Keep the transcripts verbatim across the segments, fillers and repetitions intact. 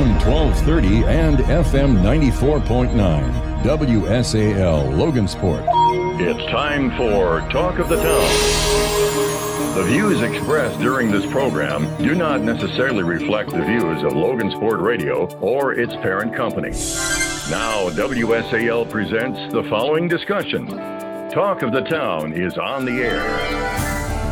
M twelve thirty and F M ninety-four point nine. W S A L Logansport. It's time for Talk of the Town. The views expressed during this program do not necessarily reflect the views of Logansport Radio or its parent company. Now, W S A L presents the following discussion. Talk of the Town is on the air.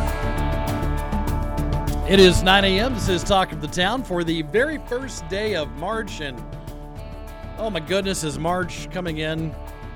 It is nine a.m. This is Talk of the Town for the very first day of March. And oh my goodness, is March coming in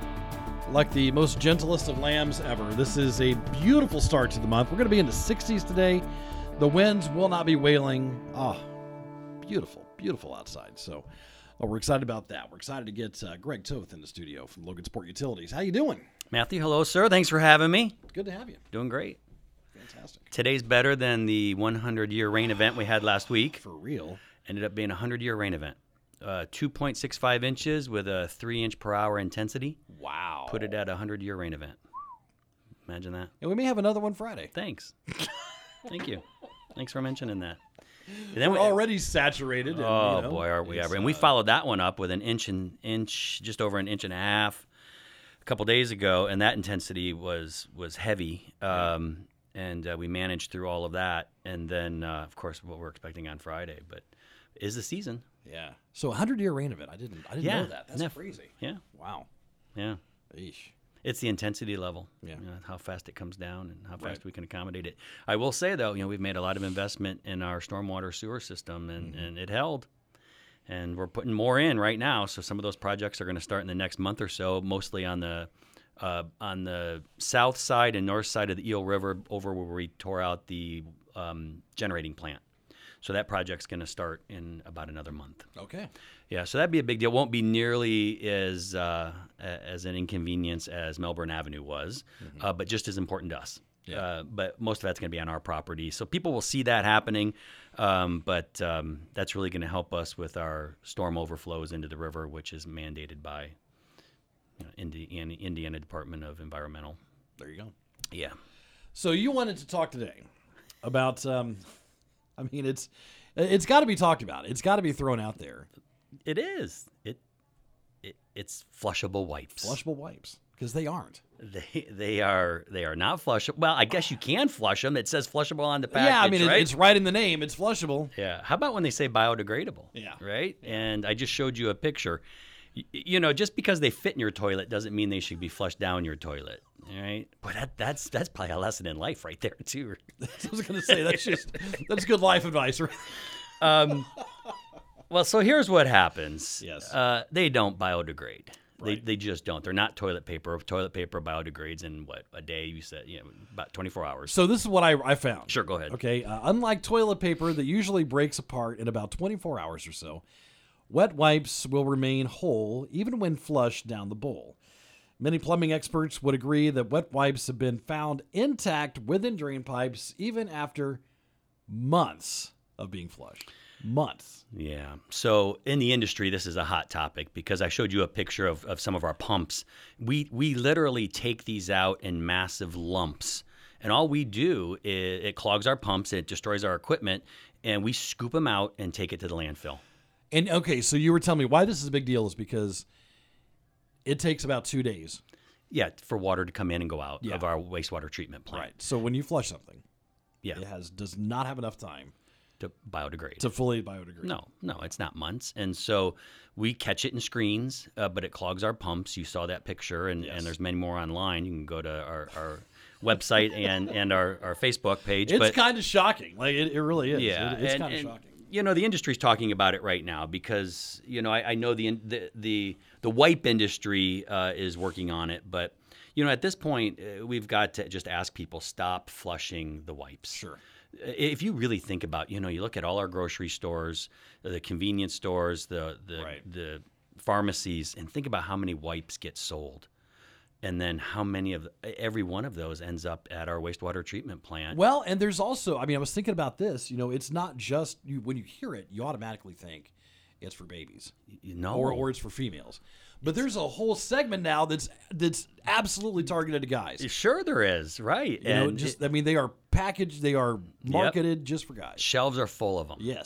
like the most gentlest of lambs ever. This is a beautiful start to the month. We're going to be in the sixties today. The winds will not be wailing. Oh, beautiful, beautiful outside. So oh, we're excited about that. We're excited to get uh, Greg Toth in the studio from Logansport Utilities. How you doing? Matthew, hello, sir. Thanks for having me. Good to have you. Doing great. Fantastic. Today's better than the hundred-year rain event we had last week. For real. Ended up being a hundred-year rain event. Uh, two point six five inches with a three inch per hour intensity. Wow. Put it at a hundred-year rain event. Imagine that. And we may have another one Friday. Thanks. Thank you. Thanks for mentioning that. And then We're we, already saturated. And, oh, you know, boy, are we ever. And we followed that one up with an inch and inch, just over an inch and a half a couple days ago, and that intensity was, was heavy. Um, And uh, we managed through all of that. And then, uh, of course, what we're expecting on Friday. But is the season. Yeah. So a hundred-year rain event. I didn't I didn't yeah. know that. That's Nef- crazy. Yeah. Wow. Yeah. Eesh. It's the intensity level. Yeah. You know, how fast it comes down and how fast Right. we can accommodate it. I will say, though, you know, we've made a lot of investment in our stormwater sewer system, and, Mm-hmm. and it held. And we're putting more in right now. So some of those projects are going to start in the next month or so, mostly on the Uh, on the south side and north side of the Eel River, over where we tore out the um, generating plant. So that project's going to start in about another month. Okay. Yeah, so that'd be a big deal. Won't be nearly as uh, as an inconvenience as Melbourne Avenue was, mm-hmm. uh, but just as important to us. Yeah. Uh, but most of that's going to be on our property. So people will see that happening, um, but um, that's really going to help us with our storm overflows into the river, which is mandated by You know, Indiana, Indiana Department of Environmental. There you go. Yeah. So you wanted to talk today about, um, I mean, it's it's got to be talked about. It's got to be thrown out there. It is. It, it it's flushable wipes. Flushable wipes, because they aren't. They they are they are not flushable. Well, I guess you can flush them. It says flushable on the package. Yeah, I mean, right? it's right in the name. It's flushable. Yeah. How about when they say biodegradable? Yeah. Right. And I just showed you a picture. You know, just because they fit in your toilet doesn't mean they should be flushed down your toilet, all right? But that, that's that's probably a lesson in life right there, too. I was going to say, that's just, that's good life advice, right? Um, well, so here's what happens. Yes. Uh, they don't biodegrade. Right. They they just don't. They're not toilet paper. Toilet paper biodegrades in, what, a day, you said, you know, about twenty-four hours. So this is what I, I found. Sure, go ahead. Okay, uh, unlike toilet paper that usually breaks apart in about twenty-four hours or so, wet wipes will remain whole even when flushed down the bowl. Many plumbing experts would agree that wet wipes have been found intact within drain pipes even after months of being flushed. Months. Yeah. So in the industry, this is a hot topic because I showed you a picture of, of some of our pumps. We we literally take these out in massive lumps. And all we do is it clogs our pumps, it destroys our equipment, and we scoop them out and take it to the landfill. And okay, so you were telling me why this is a big deal is because it takes about two days. Yeah, for water to come in and go out Yeah. of our wastewater treatment plant. Right. So when you flush something, Yeah. it has does not have enough time To biodegrade. to fully biodegrade. No, no, it's not months. And so we catch it in screens, uh, but it clogs our pumps. You saw that picture, and, Yes. and there's many more online. You can go to our, our website and, and our, our Facebook page. It's but, kind of shocking. Like, it, it really is. yeah, It- it's and- kind of and, shocking. You know, the industry's talking about it right now because, you know, I, I know the, the the the wipe industry uh, is working on it. But, you know, at this point, uh, we've got to just ask people, stop flushing the wipes. Sure. If you really think about, you know, you look at all our grocery stores, the convenience stores, the the, Right. the pharmacies, and think about how many wipes get sold. And then how many of the, every one of those ends up at our wastewater treatment plant. Well, and there's also, I mean, I was thinking about this. You know, it's not just you, when you hear it, you automatically think it's for babies, You know, or or it's for females. But there's a whole segment now that's that's absolutely targeted to guys. sure there is, right? You know, and just it- I mean, they are packaged, they are marketed just for guys. shelves are full of them. Yes.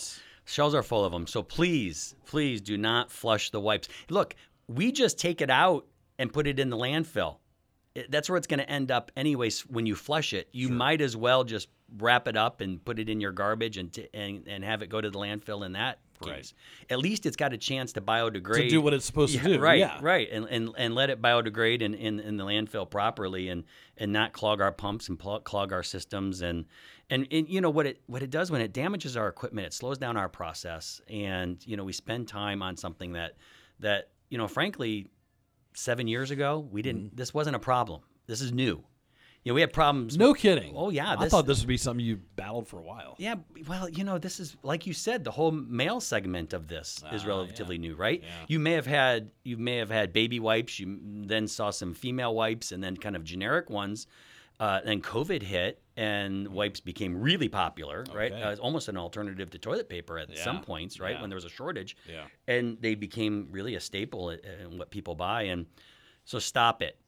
Shelves are full of them. So please, please do not flush the wipes. Look, we just take it out and put it in the landfill. It, that's where it's going to end up anyways when you flush it. You sure. might as well just wrap it up and put it in your garbage and t- and, and have it go to the landfill in that case. Right. At least it's got a chance to biodegrade. To do what it's supposed yeah, to do. Right, yeah. right. And, and and let it biodegrade in, in, in the landfill properly and, and not clog our pumps and pl- clog our systems. And, and, and, you know, what it what it does when it damages our equipment, it slows down our process. And, you know, we spend time on something that, that you know, frankly, seven years ago, we didn't. Mm-hmm. This wasn't a problem. This is new. You know, we had problems. No with, kidding. Oh, yeah. This, I thought this would be something you battled for a while. Yeah. Well, you know, this is, like you said, the whole male segment of this uh, is relatively yeah. new, right? Yeah. You may have had you may have had baby wipes. You then saw some female wipes and then kind of generic ones. Uh, then COVID hit and wipes became really popular, right? Okay. Uh, it's almost an alternative to toilet paper at yeah. some points, right? Yeah. When there was a shortage. Yeah. And they became really a staple in what people buy. And so stop it.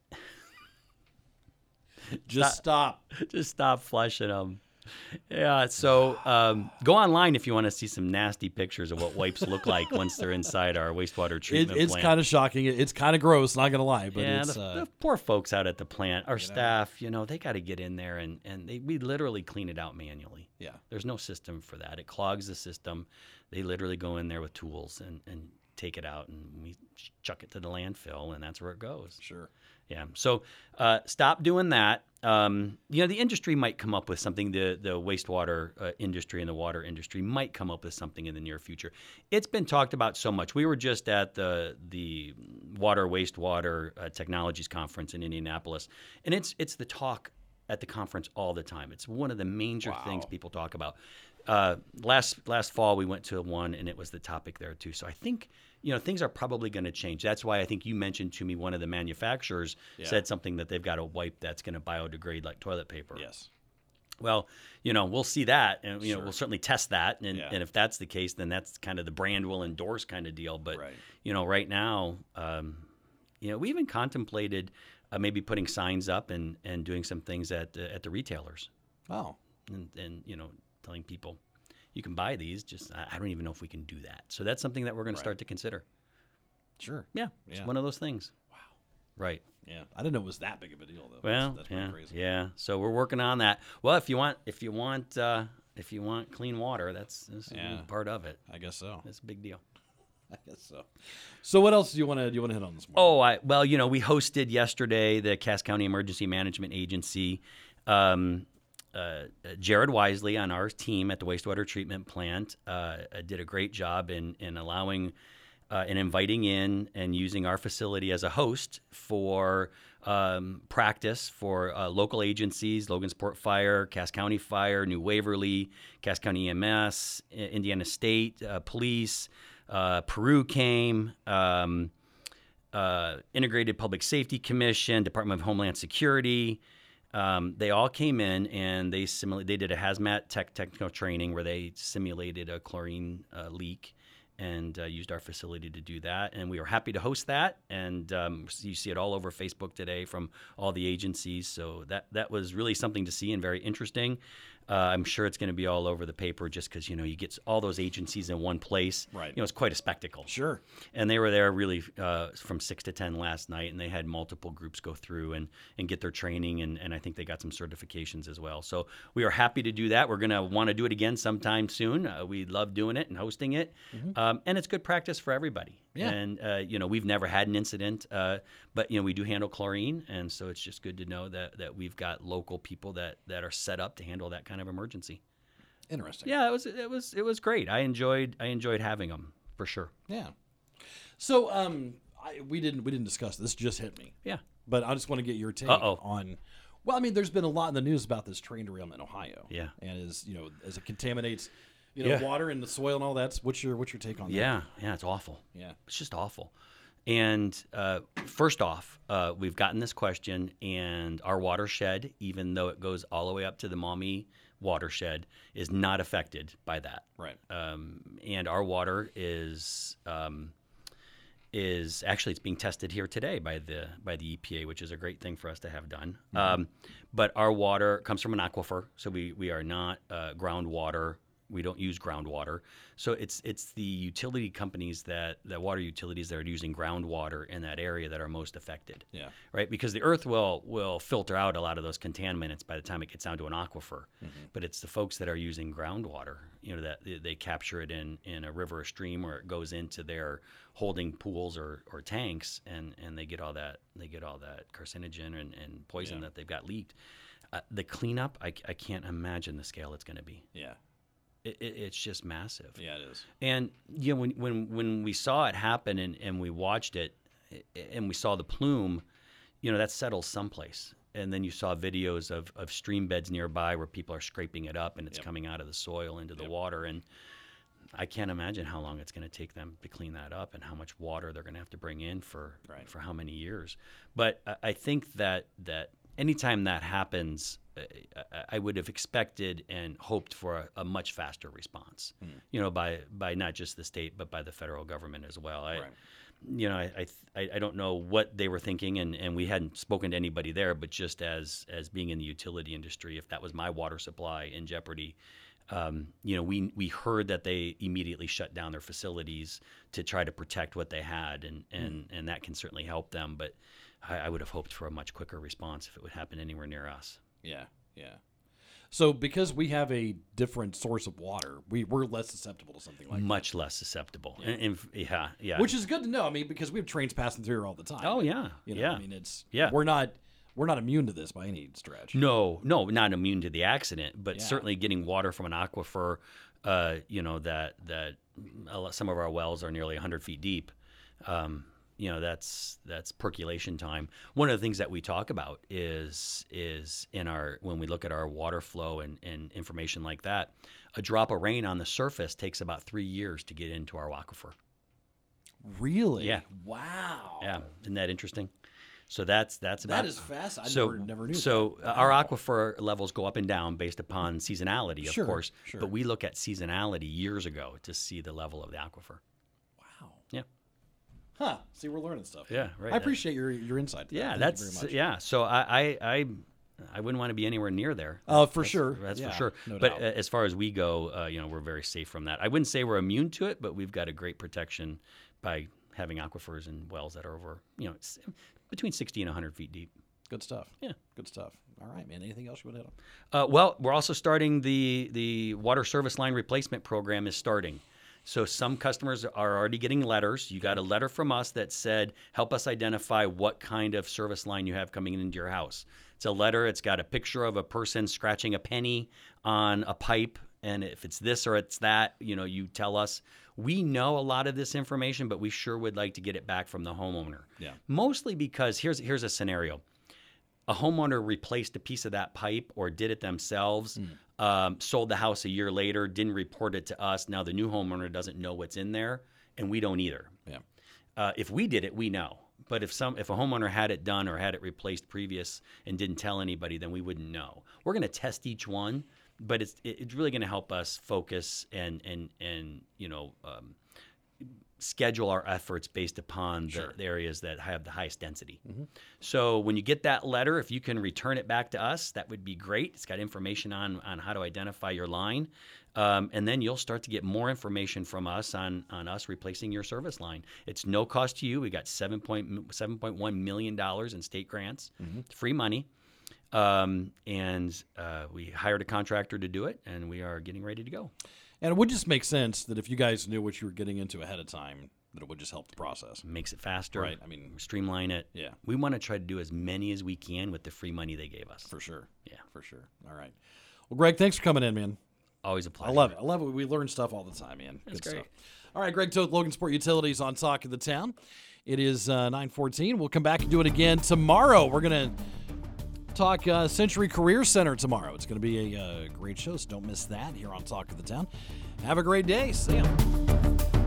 Just stop. Just stop flushing them. Yeah, so um, go online if you want to see some nasty pictures of what wipes look like once they're inside our wastewater treatment it, it's plant. kind of shocking. It's kind of gross, not going to lie. But yeah, it's, the, uh, the poor folks out at the plant, our you know. staff, you know, they got to get in there and, and they, we literally clean it out manually. Yeah. There's no system for that. It clogs the system. They literally go in there with tools and, and take it out, and we chuck it to the landfill, and that's where it goes. Sure. Yeah. So uh, stop doing that. Um, you know, the industry might come up with something. The the wastewater uh, industry and the water industry might come up with something in the near future. It's been talked about so much. We were just at the the Water Wastewater uh, Technologies Conference in Indianapolis, and it's it's the talk at the conference all the time. It's one of the major Wow. things people talk about. Uh, last last fall we went to one, and it was the topic there too. So I think, you know, things are probably going to change. That's why I think you mentioned to me one of the manufacturers Yeah. said something that they've got a wipe that's going to biodegrade like toilet paper. Yes. Well, you know, we'll see that, and you Sure. know, we'll certainly test that, and, Yeah. and if that's the case, then that's kind of the brand will endorse kind of deal. But Right. you know, right now, um, you know, we even contemplated uh, maybe putting signs up and, and doing some things at uh, at the retailers, Oh. and, and you know, telling people you can buy these. Just I, I don't even know if we can do that. So that's something that we're going Right. to start to consider. Sure. Yeah, it's Yeah. one of those things. Wow. Right. Yeah. I didn't know it was that big of a deal, though. Well, that's, that's pretty yeah, crazy. yeah. So we're working on that. Well, if you want, if you want, uh, if you want clean water, that's, that's Yeah. part of it. I guess so. It's a big deal. I guess so. So what else do you want to do you want to hit on this morning? Oh, I well, you know, we hosted yesterday the Cass County Emergency Management Agency. Um, uh, Jared Wisely on our team at the wastewater treatment plant uh, did a great job in in allowing uh, and inviting in and using our facility as a host for um, practice for uh, local agencies, Logansport Fire, Cass County Fire, New Waverly, Cass County E M S, Indiana State uh, Police. Uh, Peru came, um, uh, Integrated Public Safety Commission, Department of Homeland Security. Um, they all came in and they simula- They did a hazmat tech technical training where they simulated a chlorine uh, leak and uh, used our facility to do that. And we were happy to host that. And um, you see it all over Facebook today from all the agencies. So that that was really something to see and very interesting. Uh, I'm sure it's going to be all over the paper just because, you know, you get all those agencies in one place. Right. You know, it's quite a spectacle. Sure. And they were there really uh, from six to ten last night, and they had multiple groups go through and, and get their training, and, and I think they got some certifications as well. So we are happy to do that. We're going to want to do it again sometime soon. Uh, we love doing it and hosting it, mm-hmm. um, and it's good practice for everybody. Yeah. And, uh, you know, we've never had an incident, uh, but, you know, we do handle chlorine, and so it's just good to know that, that we've got local people that, that are set up to handle that kind of emergency. Interesting. Yeah, it was it was it was great. I enjoyed I enjoyed having them for sure. Yeah. So um, I, we didn't we didn't discuss this. Just hit me. Yeah. But I just want to get your take Uh-oh. on. Well, I mean, there's been a lot in the news about this train derailment in Ohio. Yeah. And as you know, as it contaminates, you know, Yeah. water and the soil and all that. What's your what's your take on that? Yeah, yeah, it's awful. Yeah. It's just awful. And uh, first off, uh, we've gotten this question, and our watershed, even though it goes all the way up to the Maumee watershed, is not affected by that. Right. Um, and our water is um, is actually it's being tested here today by the by the E P A, which is a great thing for us to have done. Mm-hmm. Um, but our water comes from an aquifer, so we we are not uh, groundwater we don't use groundwater. So it's it's the utility companies that the water utilities that are using groundwater in that area that are most affected. Yeah. Right, because the earth will will filter out a lot of those contaminants by the time it gets down to an aquifer. Mm-hmm. But it's the folks that are using groundwater, you know, that they, they capture it in, in a river or stream, or it goes into their holding pools or, or tanks, and, and they get all that they get all that carcinogen and, and poison Yeah. that they've got leaked. Uh, the cleanup, I, I can't imagine the scale it's going to be. Yeah. It, it, it's just massive. Yeah, it is. And you know, when when when we saw it happen and, and we watched it, and we saw the plume, you know, that settles someplace. And then you saw videos of, of stream beds nearby where people are scraping it up and it's Yep. coming out of the soil into the Yep. water. And I can't imagine how long it's going to take them to clean that up and how much water they're going to have to bring in for Right. for how many years. But I, I think that that anytime that happens, uh, I, I would have expected and hoped for a, a much faster response. Mm. You know, by by not just the state but by the federal government as well. I, Right. You know, I, I I don't know what they were thinking, and, and we hadn't spoken to anybody there. But just as as being in the utility industry, if that was my water supply in jeopardy, um, you know, we we heard that they immediately shut down their facilities to try to protect what they had, and and, mm. and that can certainly help them. But I, I would have hoped for a much quicker response if it would happen anywhere near us. Yeah, yeah. So because we have a different source of water, we, we're less susceptible to something like Much that. less susceptible. Yeah. And, and, yeah, yeah. Which is good to know. I mean, because we have trains passing through here all the time. Oh, yeah. You know, yeah. I mean, it's yeah. we're not we're not immune to this by any stretch. No, no, not immune to the accident, but Yeah. certainly getting water from an aquifer, uh, you know, that that a lot- some of our wells are nearly one hundred feet deep. Um, you know, that's that's percolation time. One of the things that we talk about is is in our when we look at our water flow and, and information like that, a drop of rain on the surface takes about three years to get into our aquifer. Really? Yeah. Wow. Yeah, isn't that interesting? So that's that's about That is fast. I so, never, never knew So that. uh, our aquifer levels go up and down based upon seasonality, of Sure, course. sure. But we look at seasonality years ago to see the level of the aquifer. Wow. Yeah. Huh. See, we're learning stuff. Yeah, right. I appreciate your your insight. To Yeah, that. Thank that's you very much. yeah. So I, I I I wouldn't want to be anywhere near there. Uh, for That's- sure. That's Yeah, for sure. no but doubt. uh, as far as we go, uh, you know, we're very safe from that. I wouldn't say we're immune to it, but we've got a great protection by having aquifers and wells that are over, you know, it's between sixty and one hundred feet deep. Good stuff. Yeah. Good stuff. All right, man. Anything else you would hit on? Uh, well, we're also starting the the water service line replacement program is starting. So some customers are already getting letters. You got a letter from us that said, help us identify what kind of service line you have coming into your house. It's a letter. It's got a picture of a person scratching a penny on a pipe. And if it's this or it's that, you know, you tell us. We know a lot of this information, but we sure would like to get it back from the homeowner. Yeah. Mostly because here's here's a scenario. A homeowner replaced a piece of that pipe or did it themselves, mm. um, sold the house a year later, didn't report it to us. Now the new homeowner doesn't know what's in there, and we don't either. Yeah. Uh, if we did it, we know. But if some if a homeowner had it done or had it replaced previous and didn't tell anybody, then we wouldn't know. We're going to test each one, but it's it's really going to help us focus and and and you know. Um, schedule our efforts based upon the, Sure. the areas that have the highest density. Mm-hmm. So when you get that letter, if you can return it back to us, that would be great. It's got information on, on how to identify your line. Um, and then you'll start to get more information from us on, on us replacing your service line. It's no cost to you. We got seven point one million dollars in state grants. Mm-hmm. It's free money. Um, and uh, we hired a contractor to do it, and we are getting ready to go. And it would just make sense that if you guys knew what you were getting into ahead of time, that it would just help the process. Makes it faster. Right, I mean- streamline it. Yeah. We want to try to do as many as we can with the free money they gave us. For sure. Yeah. For sure. All right. Well, Greg, thanks for coming in, man. Always a pleasure. I love it. I love it. We learn stuff all the time, man. That's Good great. stuff. All right, Greg Toth, Logan Sport Utilities on Talk of the Town. It is uh, nine fourteen. We'll come back and do it again tomorrow. We're going to talk uh, Century Career Center tomorrow. It's going to be a uh, great show, so don't miss that here on Talk of the Town. Have a great day. See ya.